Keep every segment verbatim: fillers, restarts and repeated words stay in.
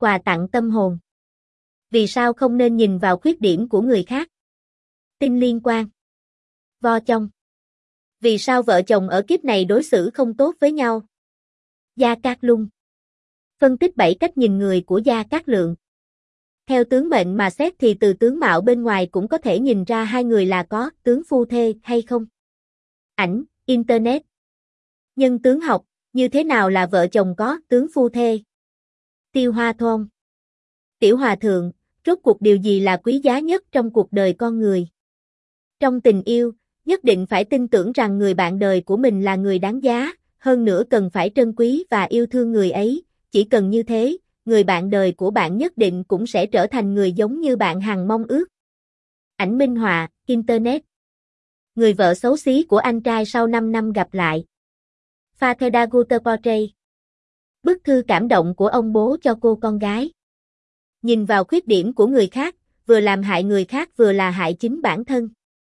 quà tặng tâm hồn. Vì sao không nên nhìn vào khuyết điểm của người khác? Tin liên quan. Vo Chong. Vì sao vợ chồng ở kiếp này đối xử không tốt với nhau? Gia Cát Lung. Phân tích bảy cách nhìn người của Gia Cát Lượng. Theo tướng mệnh mà xét thì từ tướng mạo bên ngoài cũng có thể nhìn ra hai người là có tướng phu thê hay không. Ảnh, Internet. Nhân tướng học, như thế nào là vợ chồng có tướng phu thê? Tiêu Hoa Thôn. Tiểu Hòa Thượng, rốt cuộc điều gì là quý giá nhất trong cuộc đời con người? Trong tình yêu, nhất định phải tin tưởng rằng người bạn đời của mình là người đáng giá, hơn nữa cần phải trân quý và yêu thương người ấy, chỉ cần như thế, người bạn đời của bạn nhất định cũng sẽ trở thành người giống như bạn hằng mong ước. Ảnh minh họa, Internet. Người vợ xấu xí của anh trai sau năm năm gặp lại. Father Guter Portrait. Bức thư cảm động của ông bố cho cô con gái. Nhìn vào khuyết điểm của người khác, vừa làm hại người khác vừa là hại chính bản thân.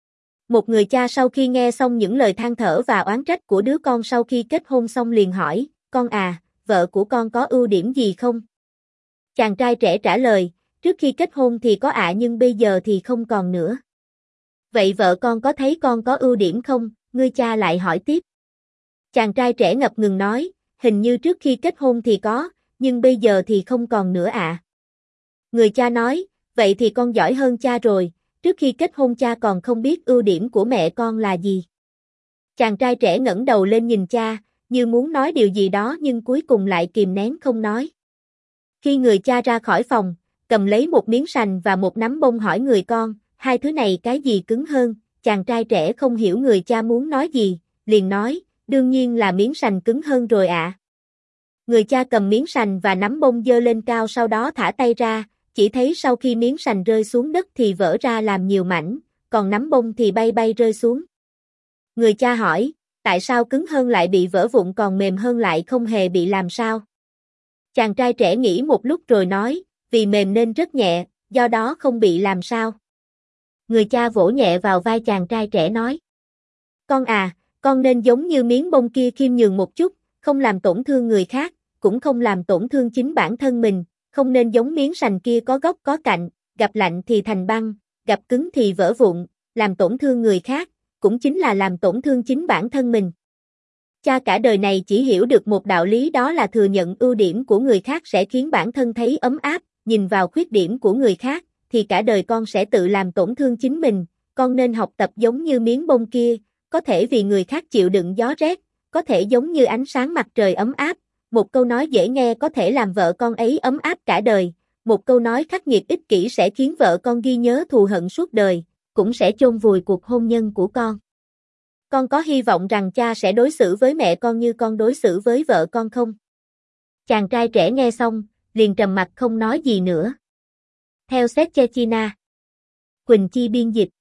Một người cha sau khi nghe xong những lời than thở và oán trách của đứa con sau khi kết hôn xong liền hỏi, con à, vợ của con có ưu điểm gì không? Chàng trai trẻ trả lời, trước khi kết hôn thì có ạ nhưng bây giờ thì không còn nữa. Vậy vợ con có thấy con có ưu điểm không? Người cha lại hỏi tiếp. Chàng trai trẻ ngập ngừng nói, hình như trước khi kết hôn thì có, nhưng bây giờ thì không còn nữa ạ. Người cha nói, vậy thì con giỏi hơn cha rồi, trước khi kết hôn cha còn không biết ưu điểm của mẹ con là gì. Chàng trai trẻ ngẩng đầu lên nhìn cha, như muốn nói điều gì đó nhưng cuối cùng lại kìm nén không nói. Khi người cha ra khỏi phòng, cầm lấy một miếng sành và một nắm bông hỏi người con, hai thứ này cái gì cứng hơn? Chàng trai trẻ không hiểu người cha muốn nói gì, liền nói, đương nhiên là miếng sành cứng hơn rồi ạ. À. Người cha cầm miếng sành và nắm bông giơ lên cao sau đó thả tay ra, chỉ thấy sau khi miếng sành rơi xuống đất thì vỡ ra làm nhiều mảnh, còn nắm bông thì bay bay rơi xuống. Người cha hỏi, tại sao cứng hơn lại bị vỡ vụn còn mềm hơn lại không hề bị làm sao? Chàng trai trẻ nghĩ một lúc rồi nói, vì mềm nên rất nhẹ, do đó không bị làm sao. Người cha vỗ nhẹ vào vai chàng trai trẻ nói, con à, con nên giống như miếng bông kia khiêm nhường một chút, không làm tổn thương người khác, cũng không làm tổn thương chính bản thân mình, không nên giống miếng sành kia có góc có cạnh, gặp lạnh thì thành băng, gặp cứng thì vỡ vụn, làm tổn thương người khác, cũng chính là làm tổn thương chính bản thân mình. Cha cả đời này chỉ hiểu được một đạo lý đó là thừa nhận ưu điểm của người khác sẽ khiến bản thân thấy ấm áp, nhìn vào khuyết điểm của người khác, thì cả đời con sẽ tự làm tổn thương chính mình, con nên học tập giống như miếng bông kia, có thể vì người khác chịu đựng gió rét, có thể giống như ánh sáng mặt trời ấm áp, một câu nói dễ nghe có thể làm vợ con ấy ấm áp cả đời, một câu nói khắc nghiệt ích kỷ sẽ khiến vợ con ghi nhớ thù hận suốt đời, cũng sẽ chôn vùi cuộc hôn nhân của con. Con có hy vọng rằng cha sẽ đối xử với mẹ con như con đối xử với vợ con không? Chàng trai trẻ nghe xong, liền trầm mặt không nói gì nữa. Theo Séchechina. Quỳnh Chi biên dịch.